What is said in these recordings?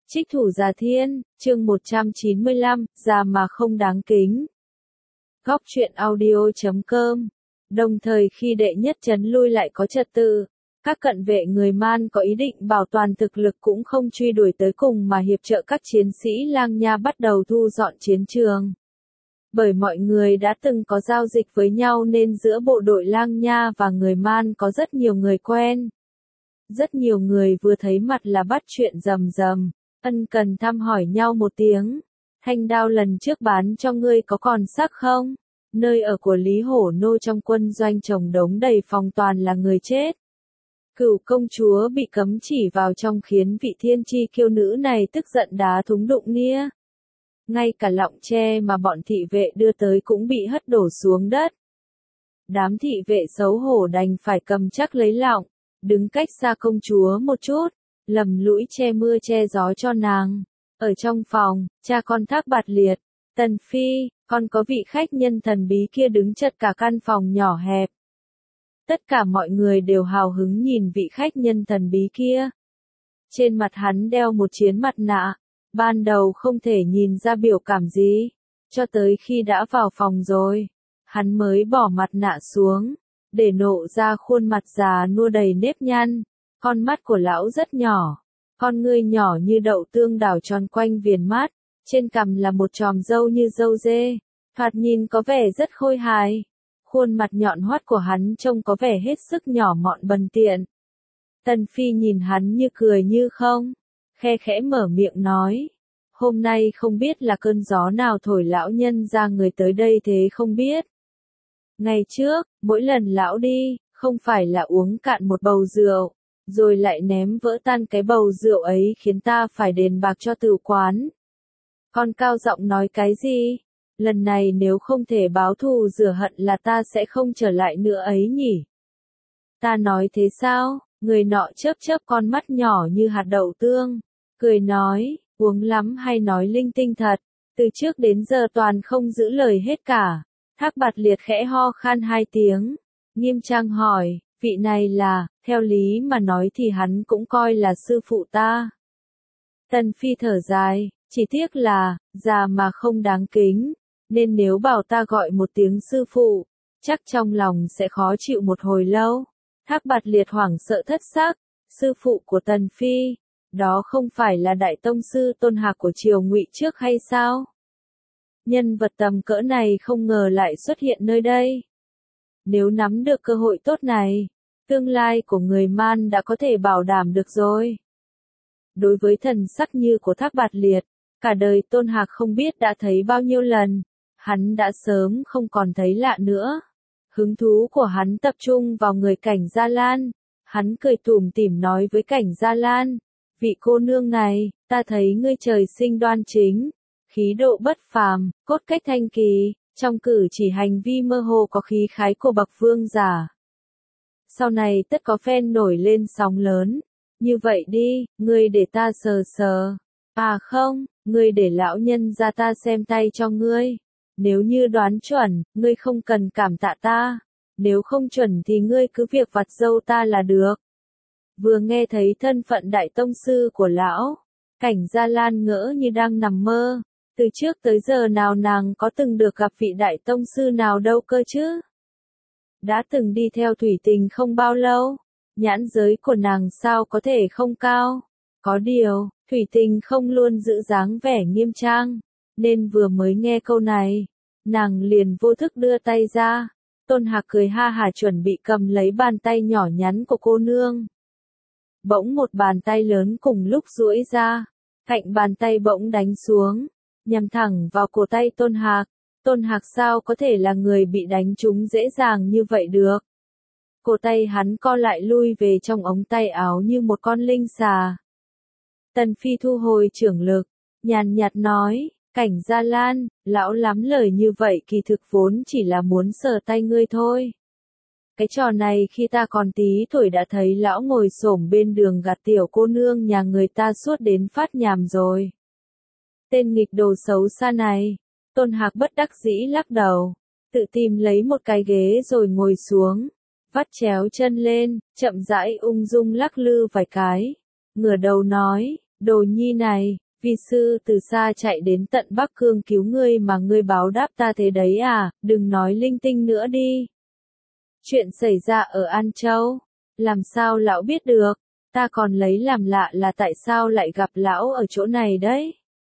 Trích thủ Già Thiên, chương 195, già mà không đáng kính. Góc truyện audio.com. Đồng thời khi đệ nhất trấn lui lại có trật tự, các cận vệ người Man có ý định bảo toàn thực lực cũng không truy đuổi tới cùng mà hiệp trợ các chiến sĩ Lang Nha bắt đầu thu dọn chiến trường. Bởi mọi người đã từng có giao dịch với nhau nên giữa bộ đội Lang Nha và người Man có rất nhiều người quen. Rất nhiều người vừa thấy mặt là bắt chuyện rầm rầm, ân cần thăm hỏi nhau một tiếng. Thanh đao lần trước bán cho ngươi có còn xác không? Nơi ở của Lý Hổ Nô trong quân doanh trồng đống đầy phòng toàn là người chết. Cửu công chúa bị cấm chỉ vào trong khiến vị thiên chi kiêu nữ này tức giận đá thúng đụng nia. Ngay cả lọng tre mà bọn thị vệ đưa tới cũng bị hất đổ xuống đất. Đám thị vệ xấu hổ đành phải cầm chắc lấy lọng, đứng cách xa công chúa một chút, lầm lũi che mưa che gió cho nàng. Ở trong phòng, cha con Thác Bạt Liệt, Tần Phi, còn có vị khách nhân thần bí kia đứng chật cả căn phòng nhỏ hẹp. Tất cả mọi người đều hào hứng nhìn vị khách nhân thần bí kia. Trên mặt hắn đeo một chiến mặt nạ, ban đầu không thể nhìn ra biểu cảm gì, cho tới khi đã vào phòng rồi, hắn mới bỏ mặt nạ xuống, để nộ ra khuôn mặt già nua đầy nếp nhăn. Con mắt của lão rất nhỏ, con ngươi nhỏ như đậu tương đảo tròn quanh viền mắt, trên cằm là một chòm râu như râu dê, thoạt nhìn có vẻ rất khôi hài. Khuôn mặt nhọn hoắt của hắn trông có vẻ hết sức nhỏ mọn bần tiện. Tần Phi nhìn hắn như cười như không, khe khẽ mở miệng nói, hôm nay không biết là cơn gió nào thổi lão nhân ra người tới đây thế không biết. Ngày trước, mỗi lần lão đi, không phải là uống cạn một bầu rượu, rồi lại ném vỡ tan cái bầu rượu ấy khiến ta phải đền bạc cho tử quán. Con cao giọng nói cái gì? Lần này nếu không thể báo thù rửa hận là ta sẽ không trở lại nữa ấy nhỉ? Ta nói thế sao? Người nọ chớp chớp con mắt nhỏ như hạt đậu tương, cười nói, uống lắm hay nói linh tinh thật, từ trước đến giờ toàn không giữ lời hết cả. Thác Bạt Liệt khẽ ho khan hai tiếng, nghiêm trang hỏi, vị này là, theo lý mà nói thì hắn cũng coi là sư phụ ta. Tần Phi thở dài, chỉ tiếc là, già mà không đáng kính, nên nếu bảo ta gọi một tiếng sư phụ, chắc trong lòng sẽ khó chịu một hồi lâu. Thác Bạt Liệt hoảng sợ thất sắc, sư phụ của Tần Phi, đó không phải là đại tông sư Tôn Hạc của triều Ngụy trước hay sao? Nhân vật tầm cỡ này không ngờ lại xuất hiện nơi đây. Nếu nắm được cơ hội tốt này, tương lai của người Man đã có thể bảo đảm được rồi. Đối với thần sắc như của Thác Bạt Liệt, cả đời Tôn Hạc không biết đã thấy bao nhiêu lần, hắn đã sớm không còn thấy lạ nữa. Hứng thú của hắn tập trung vào người Cảnh Gia Lan, hắn cười tủm tỉm nói với Cảnh Gia Lan, vị cô nương này, ta thấy ngươi trời sinh đoan chính, khí độ bất phàm, cốt cách thanh kỳ, trong cử chỉ hành vi mơ hồ có khí khái của bậc vương giả. Sau này tất có phen nổi lên sóng lớn, như vậy đi, ngươi để ta sờ sờ, à không, ngươi để lão nhân ra ta xem tay cho ngươi. Nếu như đoán chuẩn, ngươi không cần cảm tạ ta, nếu không chuẩn thì ngươi cứ việc vặt râu ta là được. Vừa nghe thấy thân phận đại tông sư của lão, Cảnh Gia Lan ngỡ như đang nằm mơ, từ trước tới giờ nào nàng có từng được gặp vị đại tông sư nào đâu cơ chứ. Đã từng đi theo Thủy Tình không bao lâu, nhãn giới của nàng sao có thể không cao. Có điều, Thủy Tình không luôn giữ dáng vẻ nghiêm trang, nên vừa mới nghe câu này, nàng liền vô thức đưa tay ra. Tôn Hạc cười ha hả chuẩn bị cầm lấy bàn tay nhỏ nhắn của cô nương. Bỗng một bàn tay lớn cùng lúc duỗi ra, cạnh bàn tay bỗng đánh xuống, nhằm thẳng vào cổ tay Tôn Hạc. Tôn Hạc sao có thể là người bị đánh trúng dễ dàng như vậy được. Cổ tay hắn co lại lui về trong ống tay áo như một con linh xà. Tần Phi thu hồi chưởng lực, nhàn nhạt nói, Cảnh Gia Lan, lão lắm lời như vậy kỳ thực vốn chỉ là muốn sờ tay ngươi thôi. Cái trò này khi ta còn tí tuổi đã thấy lão ngồi xổm bên đường gạt tiểu cô nương nhà người ta suốt đến phát nhàm rồi. Tên nghịch đồ xấu xa này, Tôn Hạc bất đắc dĩ lắc đầu, tự tìm lấy một cái ghế rồi ngồi xuống, vắt chéo chân lên, chậm rãi ung dung lắc lư vài cái, ngửa đầu nói, Đồ nhi này, vi sư từ xa chạy đến tận Bắc Cương cứu ngươi mà ngươi báo đáp ta thế đấy à, đừng nói linh tinh nữa đi. Chuyện xảy ra ở An Châu, làm sao lão biết được, ta còn lấy làm lạ là tại sao lại gặp lão ở chỗ này đấy.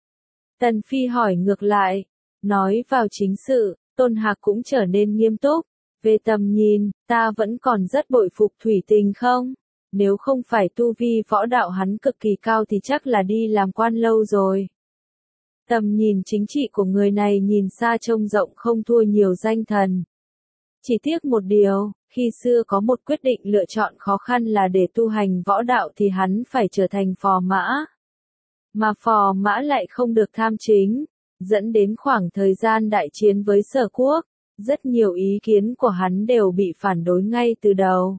Tần Phi hỏi ngược lại, nói vào chính sự, Tôn Hạc cũng trở nên nghiêm túc. Về tầm nhìn, ta vẫn còn rất bội phục Thủy Tình không? Nếu không phải tu vi võ đạo hắn cực kỳ cao thì chắc là đi làm quan lâu rồi. Tầm nhìn chính trị của người này nhìn xa trông rộng không thua nhiều danh thần. Chỉ tiếc một điều, khi xưa có một quyết định lựa chọn khó khăn là để tu hành võ đạo thì hắn phải trở thành phò mã. Mà phò mã lại không được tham chính, dẫn đến khoảng thời gian đại chiến với Sở Quốc. Rất nhiều ý kiến của hắn đều bị phản đối ngay từ đầu.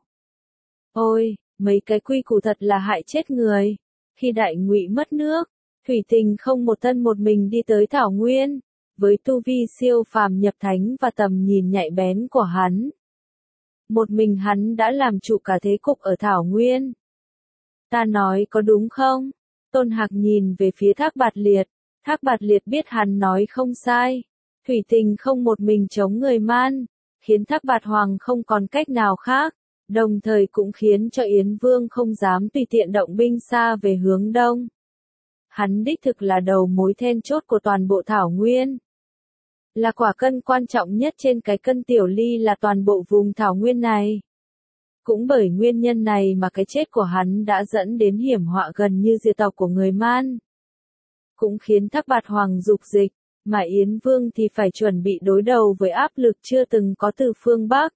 Ôi, mấy cái quy củ thật là hại chết người. Khi Đại Ngụy mất nước, Thủy Tình không một thân một mình đi tới Thảo Nguyên, với tu vi siêu phàm nhập thánh và tầm nhìn nhạy bén của hắn. Một mình hắn đã làm chủ cả thế cục ở Thảo Nguyên. Ta nói có đúng không? Tôn Hạc nhìn về phía Thác Bạt Liệt. Thác Bạt Liệt biết hắn nói không sai. Thủy Tình không một mình chống người Man, khiến Thác Bạt Hoàng không còn cách nào khác, đồng thời cũng khiến cho Yến Vương không dám tùy tiện động binh xa về hướng đông. Hắn đích thực là đầu mối then chốt của toàn bộ Thảo Nguyên. Là quả cân quan trọng nhất trên cái cân tiểu ly là toàn bộ vùng Thảo Nguyên này. Cũng bởi nguyên nhân này mà cái chết của hắn đã dẫn đến hiểm họa gần như diệt tộc của người Man. Cũng khiến Thác Bạt Hoàng dục dịch. Mà Yến Vương thì phải chuẩn bị đối đầu với áp lực chưa từng có từ phương Bắc.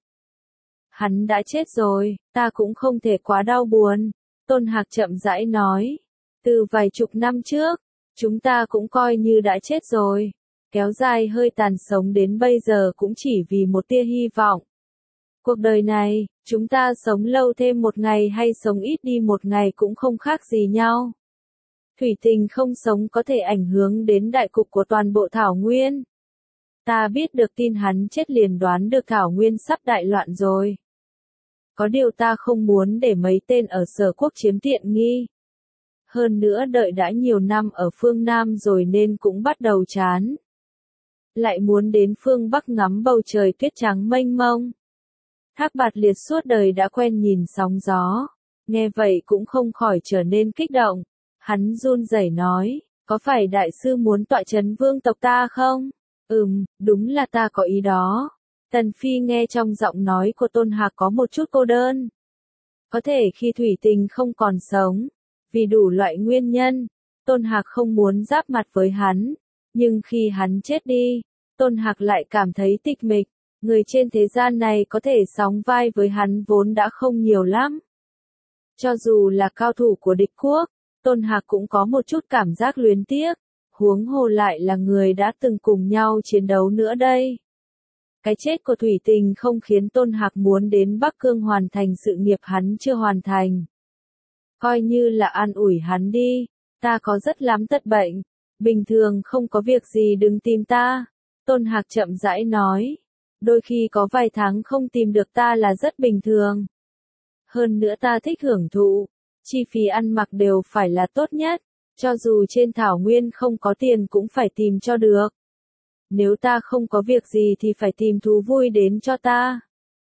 Hắn đã chết rồi, ta cũng không thể quá đau buồn. Tôn Hạc chậm rãi nói. Từ vài chục năm trước, chúng ta cũng coi như đã chết rồi. Kéo dài hơi tàn sống đến bây giờ cũng chỉ vì một tia hy vọng. Cuộc đời này, chúng ta sống lâu thêm một ngày hay sống ít đi một ngày cũng không khác gì nhau. Thủy Tình không sống có thể ảnh hưởng đến đại cục của toàn bộ Thảo Nguyên. Ta biết được tin hắn chết liền đoán được Thảo Nguyên sắp đại loạn rồi. Có điều ta không muốn để mấy tên ở Sở Quốc chiếm tiện nghi. Hơn nữa đợi đã nhiều năm ở phương Nam rồi nên cũng bắt đầu chán. Lại muốn đến phương Bắc ngắm bầu trời tuyết trắng mênh mông. Thác Bạt Liệt suốt đời đã quen nhìn sóng gió. Nghe vậy cũng không khỏi trở nên kích động. Hắn run rẩy nói, có phải đại sư muốn tọa chấn vương tộc ta không? Đúng là ta có ý đó. Tần Phi nghe trong giọng nói của Tôn Hạc có một chút cô đơn. Có thể khi Thủy Tình không còn sống, vì đủ loại nguyên nhân, Tôn Hạc không muốn giáp mặt với hắn. Nhưng khi hắn chết đi, Tôn Hạc lại cảm thấy tịch mịch. Người trên thế gian này có thể sóng vai với hắn vốn đã không nhiều lắm. Cho dù là cao thủ của địch quốc, Tôn Hạc cũng có một chút cảm giác luyến tiếc, huống hồ lại là người đã từng cùng nhau chiến đấu nữa đây. Cái chết của Thủy Tình không khiến Tôn Hạc muốn đến Bắc Cương hoàn thành sự nghiệp hắn chưa hoàn thành. Coi như là an ủi hắn đi, ta có rất lắm tật bệnh, bình thường không có việc gì đừng tìm ta. Tôn Hạc chậm rãi nói, đôi khi có vài tháng không tìm được ta là rất bình thường. Hơn nữa ta thích hưởng thụ. Chi phí ăn mặc đều phải là tốt nhất, cho dù trên Thảo Nguyên không có tiền cũng phải tìm cho được. Nếu ta không có việc gì thì phải tìm thú vui đến cho ta.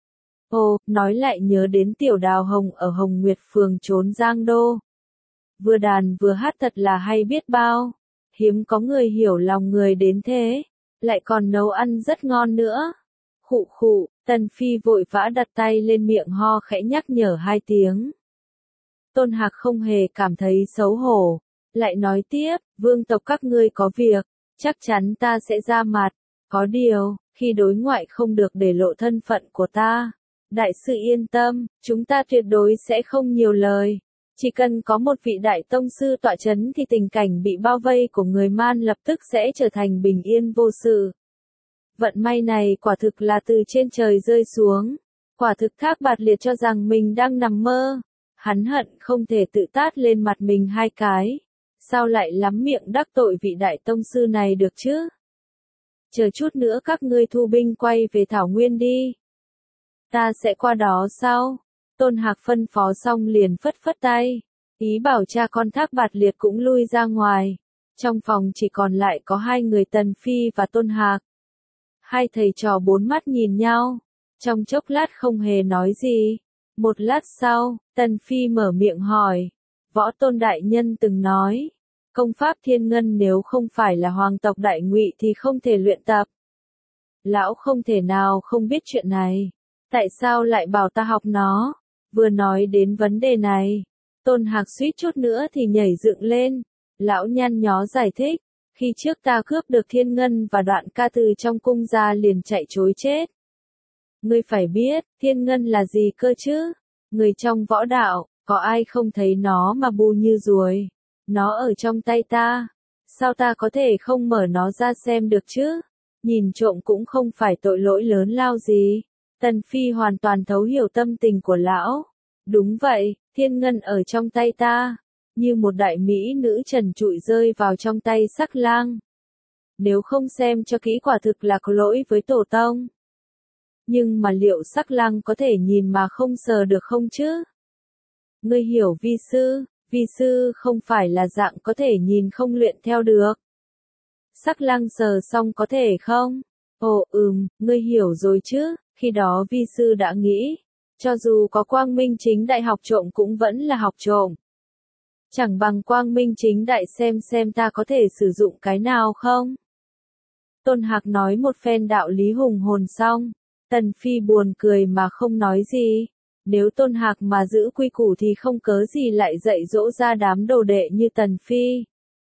Ồ, nói lại nhớ đến Tiểu Đào Hồng ở Hồng Nguyệt Phường trốn Giang Đô. Vừa đàn vừa hát thật là hay biết bao. Hiếm có người hiểu lòng người đến thế, lại còn nấu ăn rất ngon nữa. Khụ khụ, Tần Phi vội vã đặt tay lên miệng ho khẽ nhắc nhở 2 tiếng. Tôn Hạc không hề cảm thấy xấu hổ, lại nói tiếp, vương tộc các ngươi có việc, chắc chắn ta sẽ ra mặt, có điều, khi đối ngoại không được để lộ thân phận của ta. Đại sư yên tâm, chúng ta tuyệt đối sẽ không nhiều lời, chỉ cần có một vị đại tông sư tọa chấn thì tình cảnh bị bao vây của người Man lập tức sẽ trở thành bình yên vô sự. Vận may này quả thực là từ trên trời rơi xuống, quả thực Thác Bạt Liệt cho rằng mình đang nằm mơ. Hắn hận không thể tự tát lên mặt mình 2 cái. Sao lại lắm miệng đắc tội vị đại tông sư này được chứ? Chờ chút nữa các ngươi thu binh quay về Thảo Nguyên đi. Ta sẽ qua đó sau. Tôn Hạc phân phó xong liền phất phất tay. Ý bảo cha con Thác Bạt Liệt cũng lui ra ngoài. Trong phòng chỉ còn lại có hai người Tần Phi và Tôn Hạc. Hai thầy trò bốn mắt nhìn nhau, trong chốc lát không hề nói gì. Một lát sau, Tần Phi mở miệng hỏi, Võ Tôn đại nhân từng nói, công pháp Thiên Ngân nếu không phải là hoàng tộc Đại Ngụy thì không thể luyện tập. Lão không thể nào không biết chuyện này, tại sao lại bảo ta học nó? Vừa nói đến vấn đề này, Tôn Hạc suýt chút nữa thì nhảy dựng lên. Lão nhăn nhó giải thích, khi trước ta cướp được Thiên Ngân và đoạn ca từ trong cung ra liền chạy trối chết. Ngươi phải biết, Thiên Ngân là gì cơ chứ? Người trong võ đạo, có ai không thấy nó mà bu như ruồi? Nó ở trong tay ta, sao ta có thể không mở nó ra xem được chứ? Nhìn trộm cũng không phải tội lỗi lớn lao gì. Tần Phi hoàn toàn thấu hiểu tâm tình của lão. Đúng vậy, Thiên Ngân ở trong tay ta, như một đại mỹ nữ trần trụi rơi vào trong tay Sắc Lang. Nếu không xem cho kỹ quả thực là có lỗi với tổ tông. Nhưng mà liệu Sắc Lang có thể nhìn mà không sờ được không chứ? Ngươi hiểu vi sư không phải là dạng có thể nhìn không luyện theo được. Sắc Lang sờ xong có thể không? Ồ ngươi hiểu rồi chứ, khi đó vi sư đã nghĩ, cho dù có quang minh chính đại học trộm cũng vẫn là học trộm. Chẳng bằng quang minh chính đại xem ta có thể sử dụng cái nào không? Tôn Hạc nói một phen đạo lý hùng hồn xong, Tần Phi buồn cười mà không nói gì. Nếu Tôn Hạc mà giữ quy củ thì không cớ gì lại dạy dỗ ra đám đồ đệ như Tần Phi.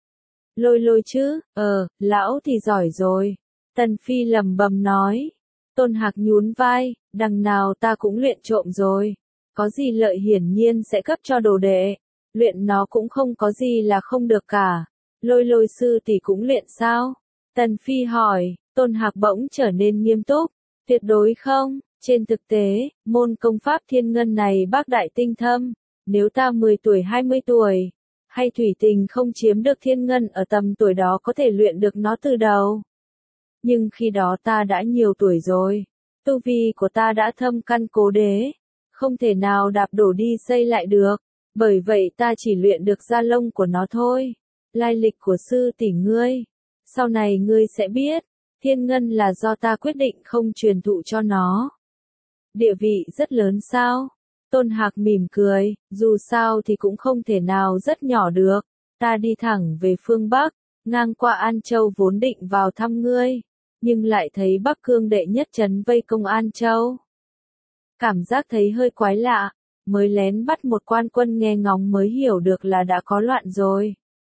Lôi chứ, lão thì giỏi rồi. Tần Phi lẩm bẩm nói. Tôn Hạc nhún vai, đằng nào ta cũng luyện trộm rồi. Có gì lợi hiển nhiên sẽ cấp cho đồ đệ. Luyện nó cũng không có gì là không được cả. Lôi sư tỷ cũng luyện sao? Tần Phi hỏi, Tôn Hạc bỗng trở nên nghiêm túc. Tuyệt đối không, trên thực tế, môn công pháp Thiên Ngân này bác đại tinh thâm. Nếu ta 10 tuổi 20 tuổi, hay thủy tình không chiếm được Thiên Ngân ở tầm tuổi đó có thể luyện được nó từ đầu. Nhưng khi đó ta đã nhiều tuổi rồi, tu vi của ta đã thâm căn cố đế, không thể nào đạp đổ đi xây lại được, bởi vậy ta chỉ luyện được da lông của nó thôi. Lai lịch của sư tỷ ngươi, sau này ngươi sẽ biết, Thiên Ngân là do ta quyết định không truyền thụ cho nó. Địa vị rất lớn sao? Tôn Hạc mỉm cười, dù sao thì cũng không thể nào rất nhỏ được. Ta đi thẳng về phương Bắc, ngang qua An Châu vốn định vào thăm ngươi, nhưng lại thấy Bắc Cương đệ nhất trấn vây công An Châu. Cảm giác thấy hơi quái lạ, mới lén bắt một quan quân nghe ngóng mới hiểu được là đã có loạn rồi.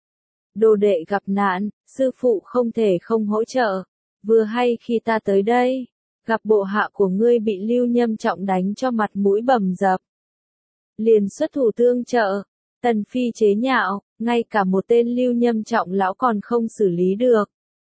Đồ đệ gặp nạn, sư phụ không thể không hỗ trợ. Vừa hay khi ta tới đây, gặp bộ hạ của ngươi bị Lưu Nhâm Trọng đánh cho mặt mũi bầm dập. Liền xuất thủ tương trợ. Tần Phi chế nhạo, ngay cả một tên Lưu Nhâm Trọng lão còn không xử lý được.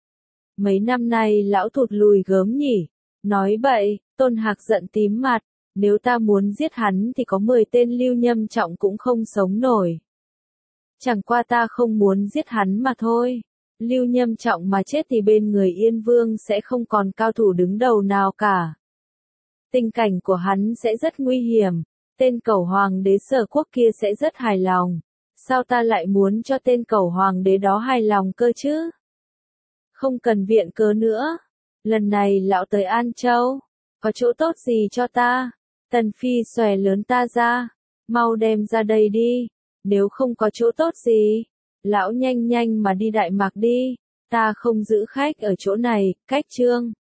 Mấy năm nay lão thụt lùi gớm nhỉ. Nói bậy, Tôn Hạc giận tím mặt. Nếu ta muốn giết hắn thì có 10 tên Lưu Nhâm Trọng cũng không sống nổi. Chẳng qua ta không muốn giết hắn mà thôi. Lưu Nhâm Trọng mà chết thì bên người Yên Vương sẽ không còn cao thủ đứng đầu nào cả. Tình cảnh của hắn sẽ rất nguy hiểm. Tên cẩu hoàng đế Sở Quốc kia sẽ rất hài lòng. Sao ta lại muốn cho tên cẩu hoàng đế đó hài lòng cơ chứ? Không cần viện cớ nữa. Lần này lão tới An Châu, có chỗ tốt gì cho ta? Tần Phi xòe lớn ta ra. Mau đem ra đây đi. Nếu không có chỗ tốt gì, lão nhanh mà đi Đại Mạc đi. Ta không giữ khách ở chỗ này, cách chương.